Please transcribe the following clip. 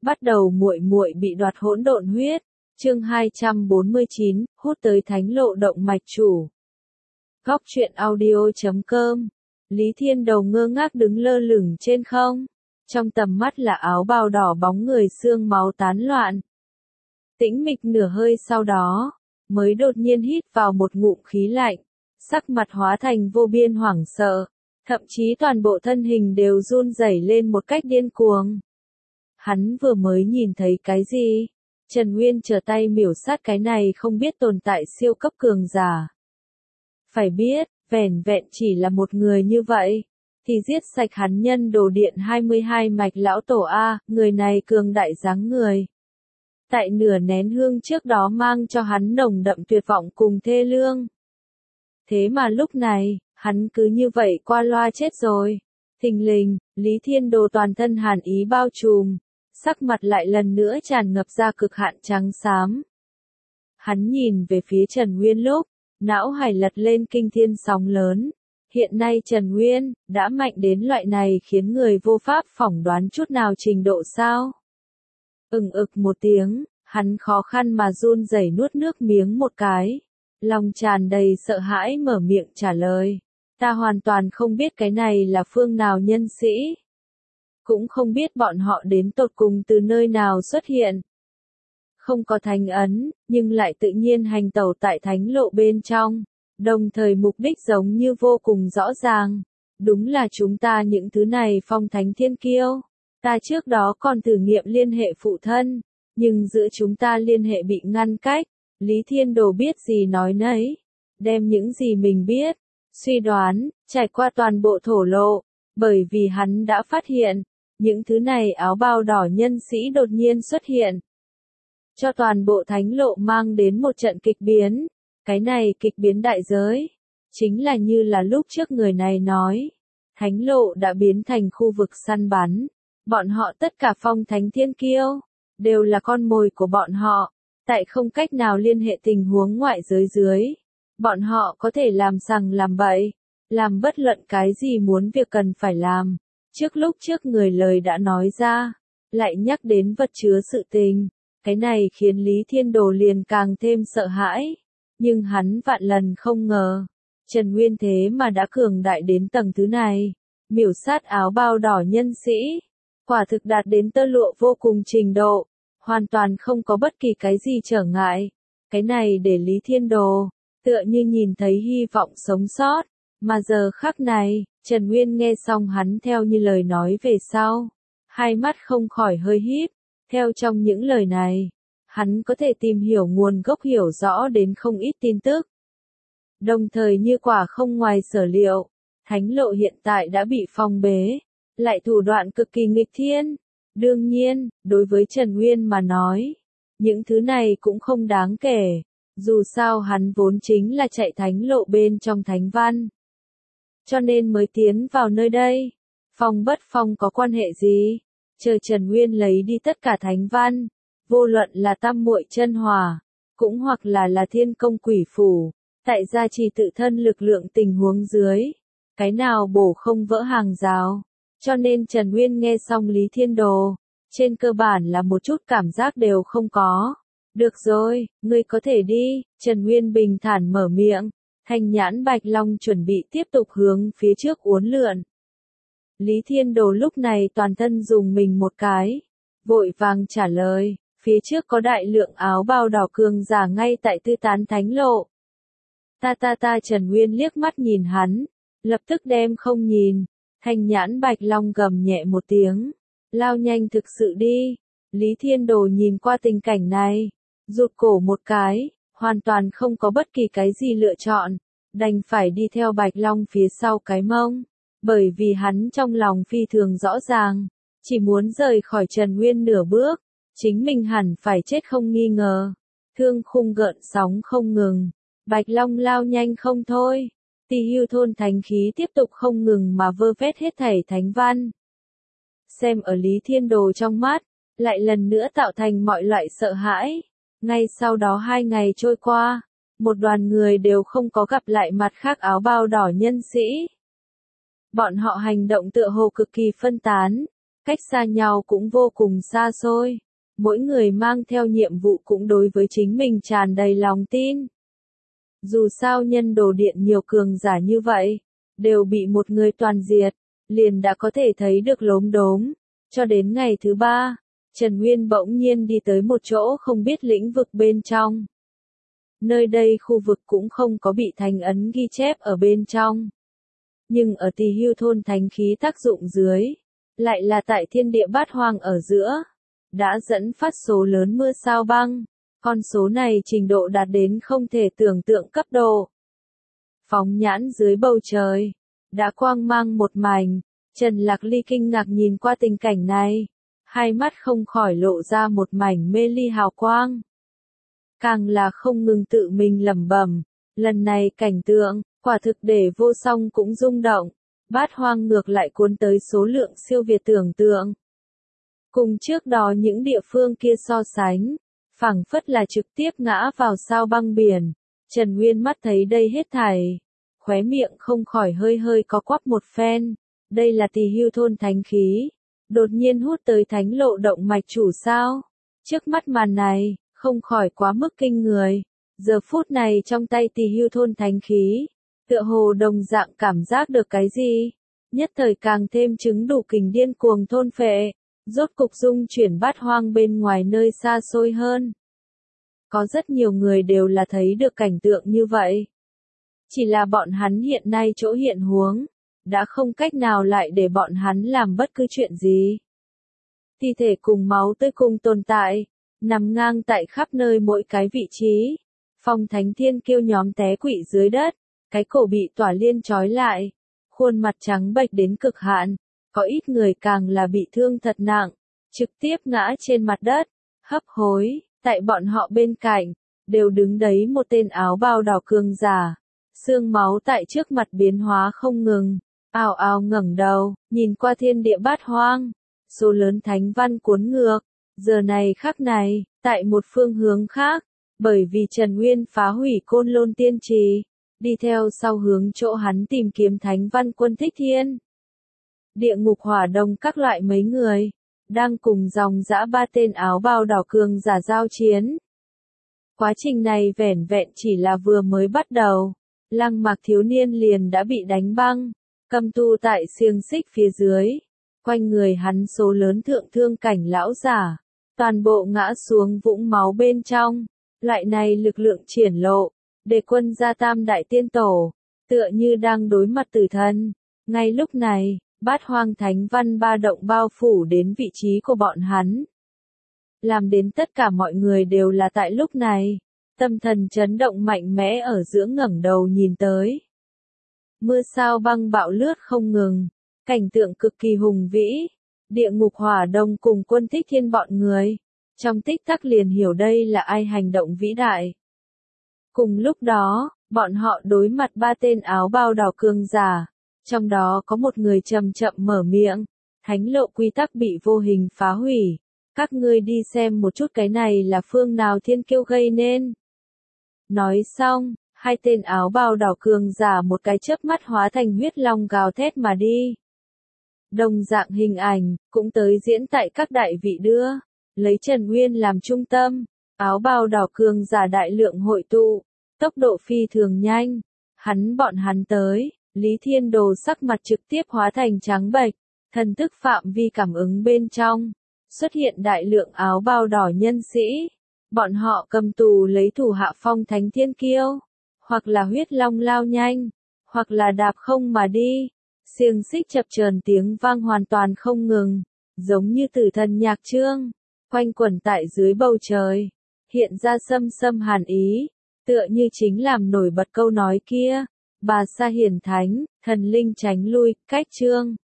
Bắt đầu muội muội bị đoạt hỗn độn huyết. Chương 249, hút tới thánh lộ động mạch chủ. Góc truyện audio.com. Lý Thiên Đầu ngơ ngác đứng lơ lửng trên không. Trong tầm mắt là áo bào đỏ bóng người xương máu tán loạn. Tĩnh mịch nửa hơi sau đó, mới đột nhiên hít vào một ngụm khí lạnh. Sắc mặt hóa thành vô biên hoảng sợ. Thậm chí toàn bộ thân hình đều run rẩy lên một cách điên cuồng. Hắn vừa mới nhìn thấy cái gì? Trần Nguyên trở tay miểu sát cái này không biết tồn tại siêu cấp cường giả. Phải biết, vẻn vẹn chỉ là một người như vậy, thì giết sạch hắn nhân đồ điện 22 mạch lão tổ A, người này cường đại dáng người. Tại nửa nén hương trước đó mang cho hắn nồng đậm tuyệt vọng cùng thê lương. Thế mà lúc này, hắn cứ như vậy qua loa chết rồi. Thình lình, Lý Thiên Đồ toàn thân hàn ý bao trùm, sắc mặt lại lần nữa tràn ngập ra cực hạn trắng xám. Hắn nhìn về phía Trần Nguyên lúc, não hải lật lên kinh thiên sóng lớn. Hiện nay Trần Nguyên, đã mạnh đến loại này khiến người vô pháp phỏng đoán chút nào trình độ sao. Ực một tiếng, hắn khó khăn mà run rẩy nuốt nước miếng một cái. Lòng tràn đầy sợ hãi mở miệng trả lời. Ta hoàn toàn không biết cái này là phương nào nhân sĩ. Cũng không biết bọn họ đến tột cùng từ nơi nào xuất hiện. Không có thánh ấn, nhưng lại tự nhiên hành tẩu tại thánh lộ bên trong. Đồng thời mục đích giống như vô cùng rõ ràng. Đúng là chúng ta những thứ này phong thánh thiên kiêu. Ta trước đó còn thử nghiệm liên hệ phụ thân. Nhưng giữa chúng ta liên hệ bị ngăn cách. Lý Thiên Đồ biết gì nói nấy. Đem những gì mình biết, suy đoán, trải qua toàn bộ thổ lộ. Bởi vì hắn đã phát hiện, những thứ này áo bào đỏ nhân sĩ đột nhiên xuất hiện. Cho toàn bộ thánh lộ mang đến một trận kịch biến. Cái này kịch biến đại giới. Chính là như là lúc trước người này nói. Thánh lộ đã biến thành khu vực săn bắn. Bọn họ tất cả phong thánh thiên kiêu. Đều là con mồi của bọn họ. Tại không cách nào liên hệ tình huống ngoại giới dưới. Bọn họ có thể làm sằng làm bậy. Làm bất luận cái gì muốn việc cần phải làm. Lúc trước người lời đã nói ra. Lại nhắc đến vật chứa sự tình. Cái này khiến Lý Thiên Đồ liền càng thêm sợ hãi. Nhưng hắn vạn lần không ngờ. Trần Nguyên thế mà đã cường đại đến tầng thứ này. Miểu sát áo bào đỏ nhân sĩ. Quả thực đạt đến tơ lụa vô cùng trình độ. Hoàn toàn không có bất kỳ cái gì trở ngại. Cái này để Lý Thiên Đồ, tựa như nhìn thấy hy vọng sống sót. Mà giờ khắc này, Trần Nguyên nghe xong hắn theo như lời nói về sau. Hai mắt không khỏi hơi híp. Theo trong những lời này, hắn có thể tìm hiểu nguồn gốc hiểu rõ đến không ít tin tức. Đồng thời như quả không ngoài sở liệu, thánh lộ hiện tại đã bị phong bế, lại thủ đoạn cực kỳ nghịch thiên. Đương nhiên, đối với Trần Nguyên mà nói, những thứ này cũng không đáng kể, dù sao hắn vốn chính là chạy thánh lộ bên trong thánh văn. Cho nên mới tiến vào nơi đây, phong bất phong có quan hệ gì? Chờ Trần Nguyên lấy đi tất cả thánh văn, vô luận là tam muội chân hỏa, cũng hoặc là thiên công quỷ phủ, tại gia trì tự thân lực lượng tình huống dưới, cái nào bổ không vỡ hàng rào. Cho nên Trần Nguyên nghe xong Lý Thiên Đồ, trên cơ bản là một chút cảm giác đều không có. Được rồi, ngươi có thể đi, Trần Nguyên bình thản mở miệng, thanh nhãn bạch long chuẩn bị tiếp tục hướng phía trước uốn lượn. Lý Thiên Đồ lúc này toàn thân dùng mình một cái, vội vàng trả lời, phía trước có đại lượng áo bào đỏ cường giả ngay tại tư tán thánh lộ. Ta Trần Nguyên liếc mắt nhìn hắn, lập tức đem không nhìn, thanh nhãn bạch long gầm nhẹ một tiếng, lao nhanh thực sự đi. Lý Thiên Đồ nhìn qua tình cảnh này, rụt cổ một cái, hoàn toàn không có bất kỳ cái gì lựa chọn, đành phải đi theo bạch long phía sau cái mông. Bởi vì hắn trong lòng phi thường rõ ràng, chỉ muốn rời khỏi Trần Nguyên nửa bước, chính mình hẳn phải chết không nghi ngờ. Thương khung gợn sóng không ngừng, Bạch Long lao nhanh không thôi. Tỳ Hưu thôn thánh khí tiếp tục không ngừng mà vơ vét hết thảy thánh văn. Xem ở Lý Thiên Đồ trong mắt, lại lần nữa tạo thành mọi loại sợ hãi. Ngay sau đó 2 ngày trôi qua, một đoàn người đều không có gặp lại mặt khác áo bào đỏ nhân sĩ. Bọn họ hành động tựa hồ cực kỳ phân tán, cách xa nhau cũng vô cùng xa xôi. Mỗi người mang theo nhiệm vụ cũng đối với chính mình tràn đầy lòng tin. Dù sao nhân đồ điện nhiều cường giả như vậy, đều bị một người toàn diệt, liền đã có thể thấy được lốm đốm. Cho đến ngày thứ 3, Trần Nguyên bỗng nhiên đi tới một chỗ không biết lĩnh vực bên trong. Nơi đây khu vực cũng không có bị thánh ấn ghi chép ở bên trong. Nhưng ở Tỳ Hưu thôn thánh khí tác dụng dưới, lại là tại thiên địa bát hoang ở giữa, đã dẫn phát số lớn mưa sao băng. Con số này trình độ đạt đến không thể tưởng tượng cấp độ. Phóng nhãn dưới bầu trời, đã quang mang một mảnh, Trần Lạc Ly kinh ngạc nhìn qua tình cảnh này, hai mắt không khỏi lộ ra một mảnh mê ly hào quang. Càng là không ngừng tự mình lẩm bẩm, lần này cảnh tượng, quả thực để vô song cũng rung động, bát hoang ngược lại cuốn tới số lượng siêu việt tưởng tượng. Cùng trước đó những địa phương kia so sánh, phảng phất là trực tiếp ngã vào sao băng biển. Trần Nguyên mắt thấy đây hết thảy, khóe miệng không khỏi hơi hơi có quắp một phen. Đây là Tỳ Hưu thôn thánh khí, đột nhiên hút tới thánh lộ động mạch chủ sao? Trước mắt màn này, không khỏi quá mức kinh người. Giờ phút này trong tay Tỳ Hưu thôn thánh khí, tựa hồ đồng dạng cảm giác được cái gì? Nhất thời càng thêm chứng đủ kình điên cuồng thôn phệ. Rốt cục dung chuyển bát hoang bên ngoài nơi xa xôi hơn. Có rất nhiều người đều là thấy được cảnh tượng như vậy. Chỉ là bọn hắn hiện nay chỗ hiện huống, đã không cách nào lại để bọn hắn làm bất cứ chuyện gì. Thi thể cùng máu tươi cùng tồn tại, nằm ngang tại khắp nơi mỗi cái vị trí. Phong Thánh Thiên Kiêu nhóm té quỵ dưới đất, cái cổ bị tỏa liên trói lại, khuôn mặt trắng bệch đến cực hạn. Có ít người càng là bị thương thật nặng, trực tiếp ngã trên mặt đất, hấp hối. Tại bọn họ bên cạnh, đều đứng đấy một tên áo bào đỏ cường giả. Xương máu tại trước mặt biến hóa không ngừng, ào ào ngẩng đầu, nhìn qua thiên địa bát hoang. Số lớn thánh văn cuốn ngược, giờ này khắc này, tại một phương hướng khác, bởi vì Trần Nguyên phá hủy Côn Lôn Tiên Trì, đi theo sau hướng chỗ hắn tìm kiếm thánh văn quân Thích Thiên. Địa ngục hỏa đồng các loại mấy người, đang cùng dòng dã ba tên áo bào đỏ cường giả giao chiến. Quá trình này vẻn vẹn chỉ là vừa mới bắt đầu, Lăng Mạc thiếu niên liền đã bị đánh băng, cầm tù tại xiềng xích phía dưới, quanh người hắn số lớn thượng thương cảnh lão giả, toàn bộ ngã xuống vũng máu bên trong. Loại này lực lượng triển lộ, để quân gia tam đại tiên tổ, tựa như đang đối mặt tử thần. Ngay lúc này, bát hoang thánh văn ba động bao phủ đến vị trí của bọn hắn. Làm đến tất cả mọi người đều là tại lúc này, tâm thần chấn động mạnh mẽ ở giữa ngẩng đầu nhìn tới. Mưa sao băng bạo lướt không ngừng, cảnh tượng cực kỳ hùng vĩ, địa ngục hỏa đồng cùng quân Thích Thiên bọn người. Trong tích tắc liền hiểu đây là ai hành động vĩ đại. Cùng lúc đó, bọn họ đối mặt ba tên áo bào đỏ cường giả. Trong đó có một người chậm chậm mở miệng, thánh lộ quy tắc bị vô hình phá hủy. Các ngươi đi xem một chút cái này là phương nào thiên kiêu gây nên. Nói xong, hai tên áo bào đỏ cường giả một cái chớp mắt hóa thành huyết long gào thét mà đi. Đồng dạng hình ảnh, cũng tới diễn tại các đại vị đưa, lấy Trần Nguyên làm trung tâm, áo bào đỏ cường giả đại lượng hội tụ, tốc độ phi thường nhanh, bọn hắn tới. Lý Thiên Đồ sắc mặt trực tiếp hóa thành trắng bệch, thần thức phạm vi cảm ứng bên trong, xuất hiện đại lượng áo bào đỏ nhân sĩ. Bọn họ cầm tù lấy thủ hạ Phong Thánh Thiên Kiêu, hoặc là huyết long lao nhanh, hoặc là đạp không mà đi. Xiềng xích chập chờn tiếng vang hoàn toàn không ngừng, giống như tử thần nhạc chương, quanh quẩn tại dưới bầu trời, hiện ra xâm xâm hàn ý, tựa như chính làm nổi bật câu nói kia. Bà Sa hiển thánh, thần linh tránh lui, cách chương.